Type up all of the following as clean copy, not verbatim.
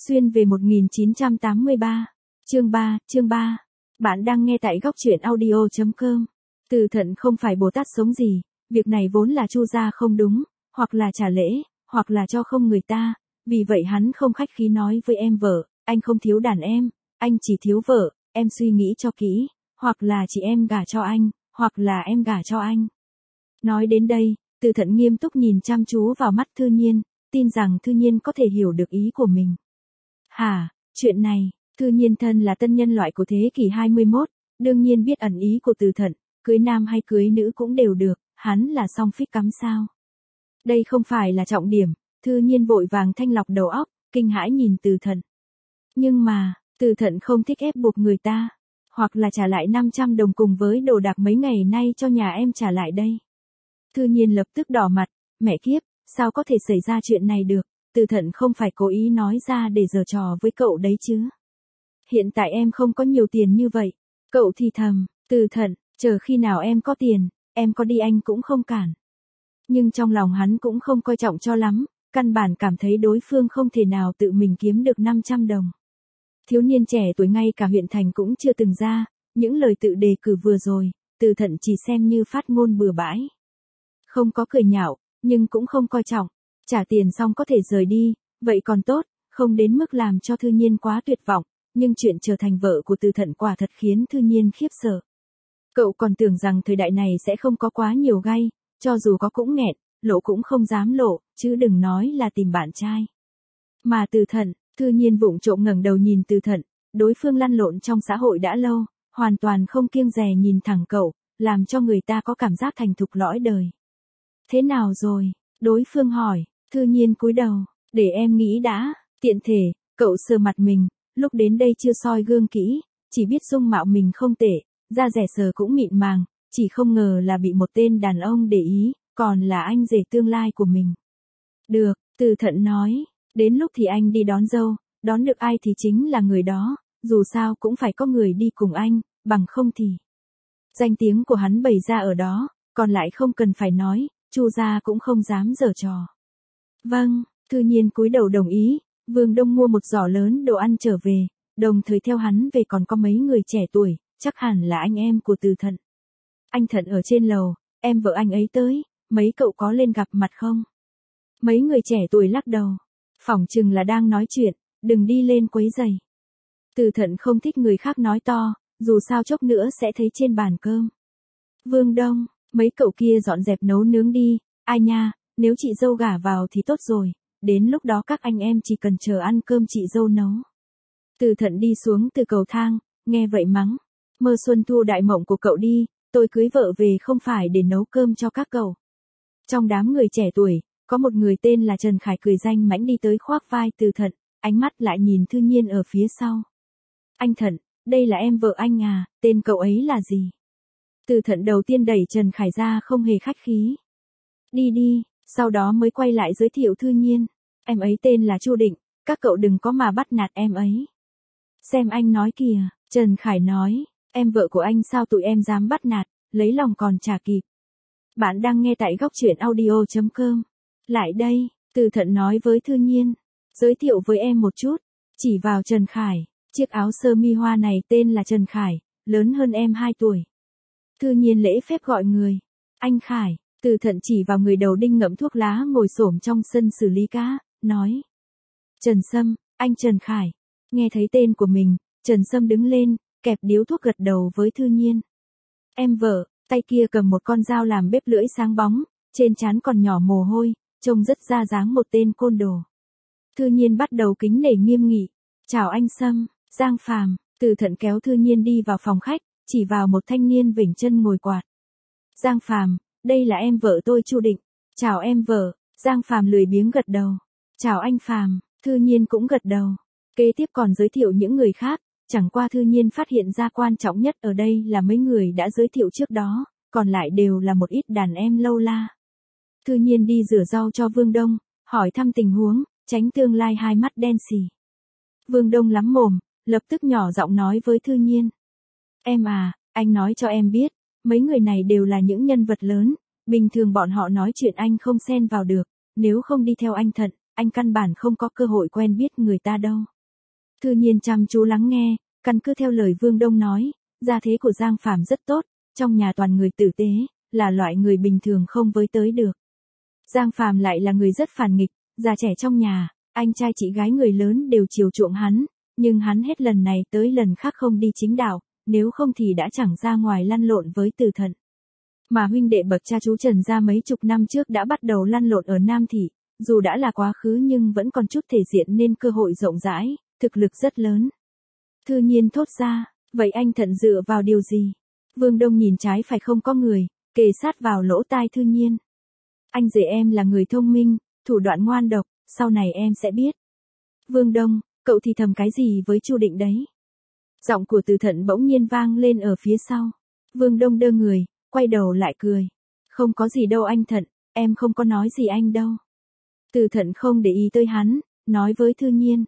Xuyên về 1983. Chương 3. Bạn đang nghe tại góc truyện audio.com. Từ Thận không phải Bồ Tát sống gì, việc này vốn là Chu gia không đúng, hoặc là trả lễ, hoặc là cho không người ta, vì vậy hắn không khách khí nói với em vợ, anh không thiếu đàn em, anh chỉ thiếu vợ, em suy nghĩ cho kỹ, hoặc là chị em gả cho anh, hoặc là em gả cho anh. Nói đến đây, Từ Thận nghiêm túc nhìn chăm chú vào mắt Thư Nhiên, tin rằng Thư Nhiên có thể hiểu được ý của mình. Hả, chuyện này, Thư Nhiên thân là tân nhân loại của thế kỷ 21, đương nhiên biết ẩn ý của Từ Thận, cưới nam hay cưới nữ cũng đều được, hắn là song phích cắm sao. Đây không phải là trọng điểm, Thư Nhiên vội vàng thanh lọc đầu óc, kinh hãi nhìn Từ Thận. Nhưng mà, Từ Thận không thích ép buộc người ta, hoặc là trả lại 500 đồng cùng với đồ đạc mấy ngày nay cho nhà em trả lại đây. Thư Nhiên lập tức đỏ mặt, mẹ kiếp, sao có thể xảy ra chuyện này được, Từ Thận không phải cố ý nói ra để giở trò với cậu đấy chứ. Hiện tại em không có nhiều tiền như vậy, cậu thì thầm, Từ Thận, chờ khi nào em có tiền, em có đi anh cũng không cản. Nhưng trong lòng hắn cũng không coi trọng cho lắm, căn bản cảm thấy đối phương không thể nào tự mình kiếm được 500 đồng. Thiếu niên trẻ tuổi ngay cả huyện thành cũng chưa từng ra, những lời tự đề cử vừa rồi, Từ Thận chỉ xem như phát ngôn bừa bãi. Không có cười nhạo, nhưng cũng không coi trọng, trả tiền xong có thể rời đi, vậy còn tốt, không đến mức làm cho Thư Nhiên quá tuyệt vọng, nhưng chuyện trở thành vợ của Từ Thận quả thật khiến Thư Nhiên khiếp sợ. Cậu còn tưởng rằng thời đại này sẽ không có quá nhiều gay, cho dù có cũng nghẹn, lộ cũng không dám lộ, chứ đừng nói là tìm bạn trai. Mà Từ Thận, Thư Nhiên vụng trộm ngẩng đầu nhìn Từ Thận, đối phương lăn lộn trong xã hội đã lâu, hoàn toàn không kiêng dè nhìn thẳng cậu, làm cho người ta có cảm giác thành thục lõi đời. Thế nào rồi? Đối phương hỏi, Thư Nhiên cúi đầu, để em nghĩ đã, tiện thể, cậu sờ mặt mình, lúc đến đây chưa soi gương kỹ, chỉ biết dung mạo mình không tệ, da rẻ sờ cũng mịn màng, chỉ không ngờ là bị một tên đàn ông để ý, còn là anh rể tương lai của mình. Được, Từ Thận nói, đến lúc thì anh đi đón dâu, đón được ai thì chính là người đó, dù sao cũng phải có người đi cùng anh, bằng không thì. Danh tiếng của hắn bày ra ở đó, còn lại không cần phải nói, Chu gia cũng không dám giở trò. Vâng, Thư Nhiên cúi đầu đồng ý, Vương Đông mua một giỏ lớn đồ ăn trở về, đồng thời theo hắn về còn có mấy người trẻ tuổi, chắc hẳn là anh em của Từ Thận. Anh Thận ở trên lầu, em vợ anh ấy tới, mấy cậu có lên gặp mặt không? Mấy người trẻ tuổi lắc đầu, phỏng chừng là đang nói chuyện, đừng đi lên quấy rầy. Từ Thận không thích người khác nói to, dù sao chốc nữa sẽ thấy trên bàn cơm. Vương Đông, mấy cậu kia dọn dẹp nấu nướng đi, ai nha, nếu chị dâu gả vào thì tốt rồi, đến lúc đó các anh em chỉ cần chờ ăn cơm chị dâu nấu. Từ Thận đi xuống từ cầu thang, nghe vậy mắng, mơ xuân thu đại mộng của cậu đi, tôi cưới vợ về không phải để nấu cơm cho các cậu. Trong đám người trẻ tuổi, có một người tên là Trần Khải cười danh mãnh đi tới khoác vai Từ Thận, ánh mắt lại nhìn Thư Nhiên ở phía sau. Anh Thận, đây là em vợ anh à, tên cậu ấy là gì? Từ Thận đầu tiên đẩy Trần Khải ra không hề khách khí. Đi đi, sau đó mới quay lại giới thiệu Thư Nhiên. Em ấy tên là Chu Định, các cậu đừng có mà bắt nạt em ấy. Xem anh nói kìa, Trần Khải nói, em vợ của anh sao tụi em dám bắt nạt, lấy lòng còn chả kịp. Bạn đang nghe tại góc truyện audio.com. Lại đây, Từ Thận nói với Thư Nhiên, giới thiệu với em một chút, chỉ vào Trần Khải, chiếc áo sơ mi hoa này tên là Trần Khải, lớn hơn em 2 tuổi. Thư Nhiên lễ phép gọi người, anh Khải. Từ Thận chỉ vào người đầu đinh ngậm thuốc lá ngồi xổm trong sân xử lý cá, nói. Trần Sâm, anh Trần Khải. Nghe thấy tên của mình, Trần Sâm đứng lên, kẹp điếu thuốc gật đầu với Thư Nhiên. Em vợ, tay kia cầm một con dao làm bếp lưỡi sáng bóng, trên trán còn nhỏ mồ hôi, trông rất ra dáng một tên côn đồ. Thư Nhiên bắt đầu kính nể nghiêm nghị. Chào anh Sâm, Giang Phàm. Từ Thận kéo Thư Nhiên đi vào phòng khách, chỉ vào một thanh niên vểnh chân ngồi quạt. Giang Phàm, đây là em vợ tôi Chu Định. Chào em vợ, Giang Phàm lười biếng gật đầu. Chào anh Phàm, Thư Nhiên cũng gật đầu. Kế tiếp còn giới thiệu những người khác, chẳng qua Thư Nhiên phát hiện ra quan trọng nhất ở đây là mấy người đã giới thiệu trước đó, còn lại đều là một ít đàn em lâu la. Thư Nhiên đi rửa rau cho Vương Đông, hỏi thăm tình huống, tránh tương lai hai mắt đen sì. Vương Đông lắm mồm, lập tức nhỏ giọng nói với Thư Nhiên. Em à, anh nói cho em biết, mấy người này đều là những nhân vật lớn, bình thường bọn họ nói chuyện anh không xen vào được, nếu không đi theo anh Thận, anh căn bản không có cơ hội quen biết người ta đâu. Thư Nhiên chăm chú lắng nghe, căn cứ theo lời Vương Đông nói, gia thế của Giang Phàm rất tốt, trong nhà toàn người tử tế, là loại người bình thường không với tới được. Giang Phàm lại là người rất phản nghịch, già trẻ trong nhà, anh trai chị gái người lớn đều chiều chuộng hắn, nhưng hắn hết lần này tới lần khác không đi chính đạo, nếu không thì đã chẳng ra ngoài lăn lộn với Từ Thận. Mà huynh đệ bậc cha chú Trần gia mấy chục năm trước đã bắt đầu lăn lộn ở Nam Thị, dù đã là quá khứ nhưng vẫn còn chút thể diện nên cơ hội rộng rãi, thực lực rất lớn. Thư Nhiên thốt ra, vậy anh Thận dựa vào điều gì? Vương Đông nhìn trái phải không có người, kề sát vào lỗ tai Thư Nhiên. Anh rể em là người thông minh, thủ đoạn ngoan độc, sau này em sẽ biết. Vương Đông, cậu thì thầm cái gì với Chu Định đấy? Giọng của Từ Thận bỗng nhiên vang lên ở phía sau. Vương Đông đơ người, quay đầu lại cười. Không có gì đâu anh Thận, em không có nói gì anh đâu. Từ Thận không để ý tới hắn, nói với Thư Nhiên.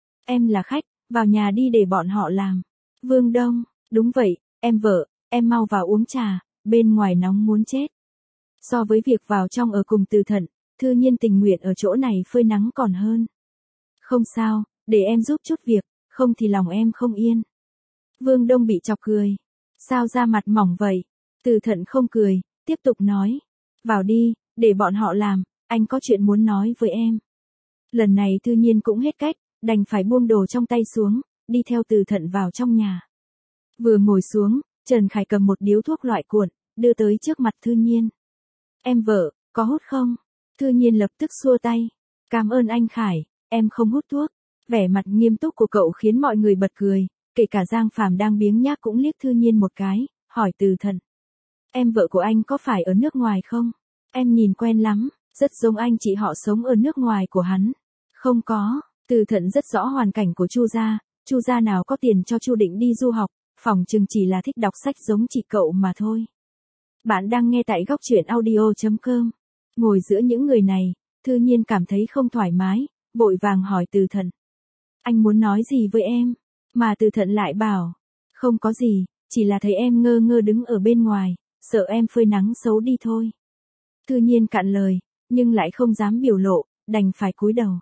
Em là khách, vào nhà đi để bọn họ làm. Vương Đông, đúng vậy, em vợ, em mau vào uống trà, bên ngoài nóng muốn chết. So với việc vào trong ở cùng Từ Thận, Thư Nhiên tình nguyện ở chỗ này phơi nắng còn hơn. Không sao, để em giúp chút việc, không thì lòng em không yên. Vương Đông bị chọc cười. Sao da mặt mỏng vậy? Từ Thận không cười, tiếp tục nói. Vào đi, để bọn họ làm, anh có chuyện muốn nói với em. Lần này Thư Nhiên cũng hết cách, đành phải buông đồ trong tay xuống, đi theo Từ Thận vào trong nhà. Vừa ngồi xuống, Trần Khải cầm một điếu thuốc loại cuộn, đưa tới trước mặt Thư Nhiên. Em vợ, có hút không? Thư Nhiên lập tức xua tay. Cảm ơn anh Khải, em không hút thuốc. Vẻ mặt nghiêm túc của cậu khiến mọi người bật cười, kể cả Giang Phàm đang biếng nhác cũng liếc Thư Nhiên một cái, hỏi Từ Thận. Em vợ của anh có phải ở nước ngoài không? Em nhìn quen lắm, rất giống anh chị họ sống ở nước ngoài của hắn. Không có, Từ Thận rất rõ hoàn cảnh của Chu gia nào có tiền cho Chu Định đi du học, phỏng chừng chỉ là thích đọc sách giống chị cậu mà thôi. Bạn đang nghe tại góc truyện audio.com. Ngồi giữa những người này, Thư Nhiên cảm thấy không thoải mái, vội vàng hỏi Từ Thận. Anh muốn nói gì với em? Mà Từ Thận lại bảo, không có gì, chỉ là thấy em ngơ ngơ đứng ở bên ngoài, sợ em phơi nắng xấu đi thôi. Thư Nhiên cạn lời, nhưng lại không dám biểu lộ, đành phải cúi đầu.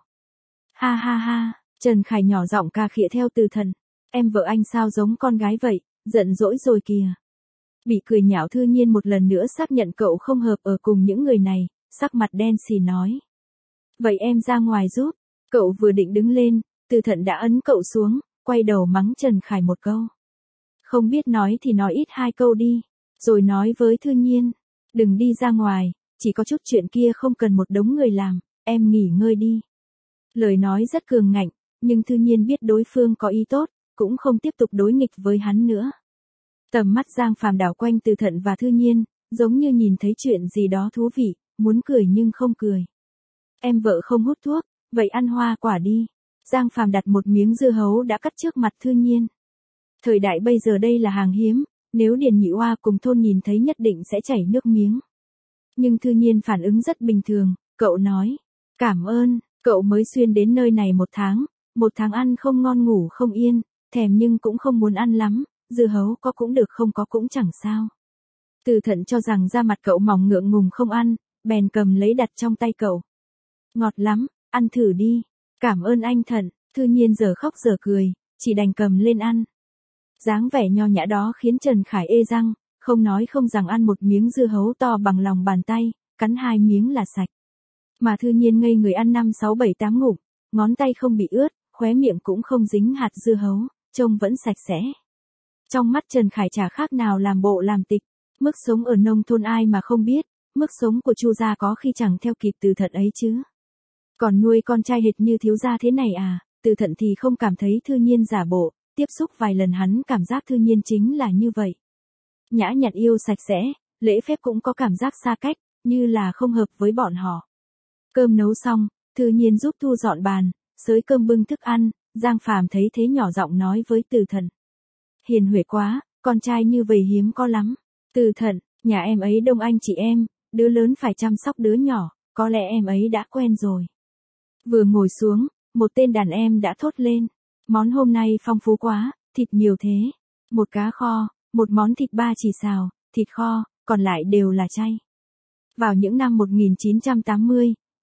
Ha ha ha, Trần Khải nhỏ giọng cà khịa theo Từ Thận. Em vợ anh sao giống con gái vậy, giận dỗi rồi kìa. Bị cười nhạo Thư Nhiên một lần nữa xác nhận cậu không hợp ở cùng những người này, sắc mặt đen xì nói. Vậy em ra ngoài giúp. Cậu vừa định đứng lên, Từ Thận đã ấn cậu xuống, quay đầu mắng Trần Khải một câu. Không biết nói thì nói ít hai câu đi, rồi nói với Thư Nhiên. Đừng đi ra ngoài, chỉ có chút chuyện kia không cần một đống người làm, em nghỉ ngơi đi. Lời nói rất cường ngạnh, nhưng Thư Nhiên biết đối phương có ý tốt, cũng không tiếp tục đối nghịch với hắn nữa. Tầm mắt Giang Phàm đảo quanh Từ Thận và Thư Nhiên, giống như nhìn thấy chuyện gì đó thú vị, muốn cười nhưng không cười. Em vợ không hút thuốc, vậy ăn hoa quả đi. Giang Phàm đặt một miếng dưa hấu đã cắt trước mặt Thư Nhiên. Thời đại bây giờ đây là hàng hiếm, nếu Điền Nhị Oa cùng thôn nhìn thấy nhất định sẽ chảy nước miếng. Nhưng Thư Nhiên phản ứng rất bình thường, cậu nói. Cảm ơn, cậu mới xuyên đến nơi này một tháng ăn không ngon ngủ không yên, thèm nhưng cũng không muốn ăn lắm, dưa hấu có cũng được không có cũng chẳng sao. Từ Thận cho rằng da mặt cậu mỏng ngượng ngùng không ăn, bèn cầm lấy đặt trong tay cậu. Ngọt lắm, ăn thử đi. Cảm ơn anh Thận. Thư Nhiên giờ khóc giờ cười, chỉ đành cầm lên ăn. Dáng vẻ nho nhã đó khiến Trần Khải ê răng, không nói không rằng ăn một miếng dưa hấu to bằng lòng bàn tay, cắn 2 miếng là sạch. Mà Thư Nhiên ngây người ăn 5, 6, 7, 8 ngụm, ngón tay không bị ướt, khóe miệng cũng không dính hạt dưa hấu, trông vẫn sạch sẽ. Trong mắt Trần Khải chả khác nào làm bộ làm tịch, mức sống ở nông thôn ai mà không biết, mức sống của Chu gia có khi chẳng theo kịp Từ Thận ấy chứ. Còn nuôi con trai hệt như thiếu gia thế này à, Từ Thận thì không cảm thấy Thư Nhiên giả bộ, tiếp xúc vài lần hắn cảm giác Thư Nhiên chính là như vậy. Nhã nhặn yêu sạch sẽ, lễ phép cũng có cảm giác xa cách, như là không hợp với bọn họ. Cơm nấu xong, Thư Nhiên giúp thu dọn bàn, xới cơm bưng thức ăn, Giang Phàm thấy thế nhỏ giọng nói với Từ Thận. Hiền huệ quá, con trai như vậy hiếm có lắm. Từ Thận, nhà em ấy đông anh chị em, đứa lớn phải chăm sóc đứa nhỏ, có lẽ em ấy đã quen rồi. Vừa ngồi xuống, một tên đàn em đã thốt lên. Món hôm nay phong phú quá, thịt nhiều thế. Một cá kho, một món thịt ba chỉ xào, thịt kho, còn lại đều là chay. Vào những năm 1980,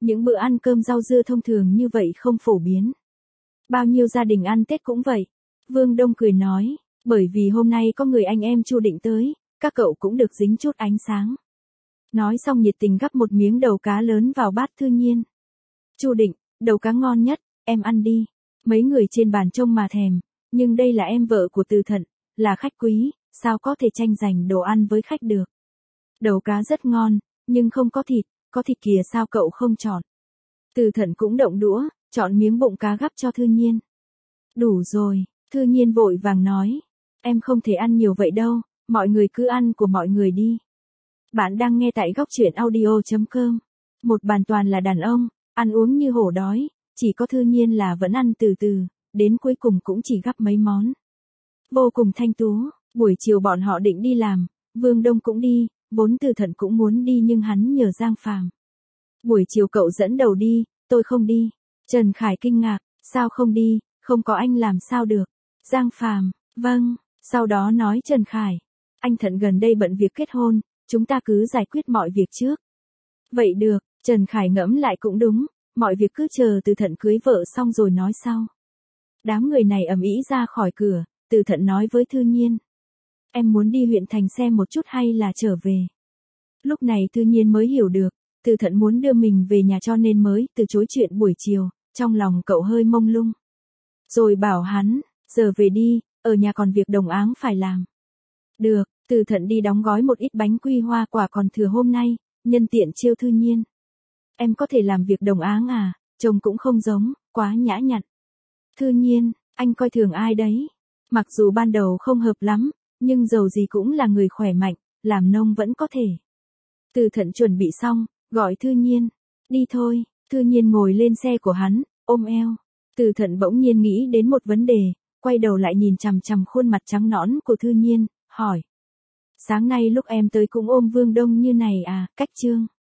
Những bữa ăn cơm rau dưa thông thường như vậy không phổ biến. Bao nhiêu gia đình ăn Tết cũng vậy. Vương Đông cười nói, bởi vì hôm nay có người anh em Chu Định tới, các cậu cũng được dính chút ánh sáng. Nói xong nhiệt tình gắp một miếng đầu cá lớn vào bát Thư Nhiên. Chu Định, đầu cá ngon nhất, em ăn đi. Mấy người trên bàn trông mà thèm, nhưng đây là em vợ của Từ Thận, là khách quý, sao có thể tranh giành đồ ăn với khách được. Đầu cá rất ngon, nhưng không có thịt kìa sao cậu không chọn. Từ Thận cũng động đũa, chọn miếng bụng cá gắp cho Thư Nhiên. Đủ rồi, Thư Nhiên vội vàng nói, em không thể ăn nhiều vậy đâu, mọi người cứ ăn của mọi người đi. Bạn đang nghe tại góc truyện audio.com. Một bàn toàn là đàn ông, ăn uống như hổ đói, chỉ có Thư Nhiên là vẫn ăn từ từ, đến cuối cùng cũng chỉ gắp mấy món. Vô cùng thanh tú, buổi chiều bọn họ định đi làm, Vương Đông cũng đi, vốn Từ Thận cũng muốn đi nhưng hắn nhờ Giang Phàm. Buổi chiều cậu dẫn đầu đi, tôi không đi. Trần Khải kinh ngạc, sao không đi, không có anh làm sao được. Giang Phàm, vâng, sau đó nói Trần Khải, anh Thận gần đây bận việc kết hôn, chúng ta cứ giải quyết mọi việc trước. Vậy được, Trần Khải ngẫm lại cũng đúng, mọi việc cứ chờ Từ Thận cưới vợ xong rồi nói sau. Đám người này ầm ĩ ra khỏi cửa, Từ Thận nói với Thư Nhiên. Em muốn đi huyện thành xem một chút hay là trở về. Lúc này Thư Nhiên mới hiểu được, Từ Thận muốn đưa mình về nhà cho nên mới từ chối chuyện buổi chiều, trong lòng cậu hơi mông lung. Rồi bảo hắn, giờ về đi, ở nhà còn việc đồng áng phải làm. Được, Từ Thận đi đóng gói một ít bánh quy hoa quả còn thừa hôm nay, nhân tiện trêu Thư Nhiên. Em có thể làm việc đồng áng à, trông cũng không giống, quá nhã nhặn. Thư Nhiên, anh coi thường ai đấy. Mặc dù ban đầu không hợp lắm, nhưng dầu gì cũng là người khỏe mạnh, làm nông vẫn có thể. Từ Thận chuẩn bị xong, gọi Thư Nhiên. Đi thôi, Thư Nhiên ngồi lên xe của hắn, ôm eo. Từ Thận bỗng nhiên nghĩ đến một vấn đề, quay đầu lại nhìn chằm chằm khuôn mặt trắng nõn của Thư Nhiên, hỏi. Sáng nay lúc em tới cũng ôm Vương Đông như này à, cách chương.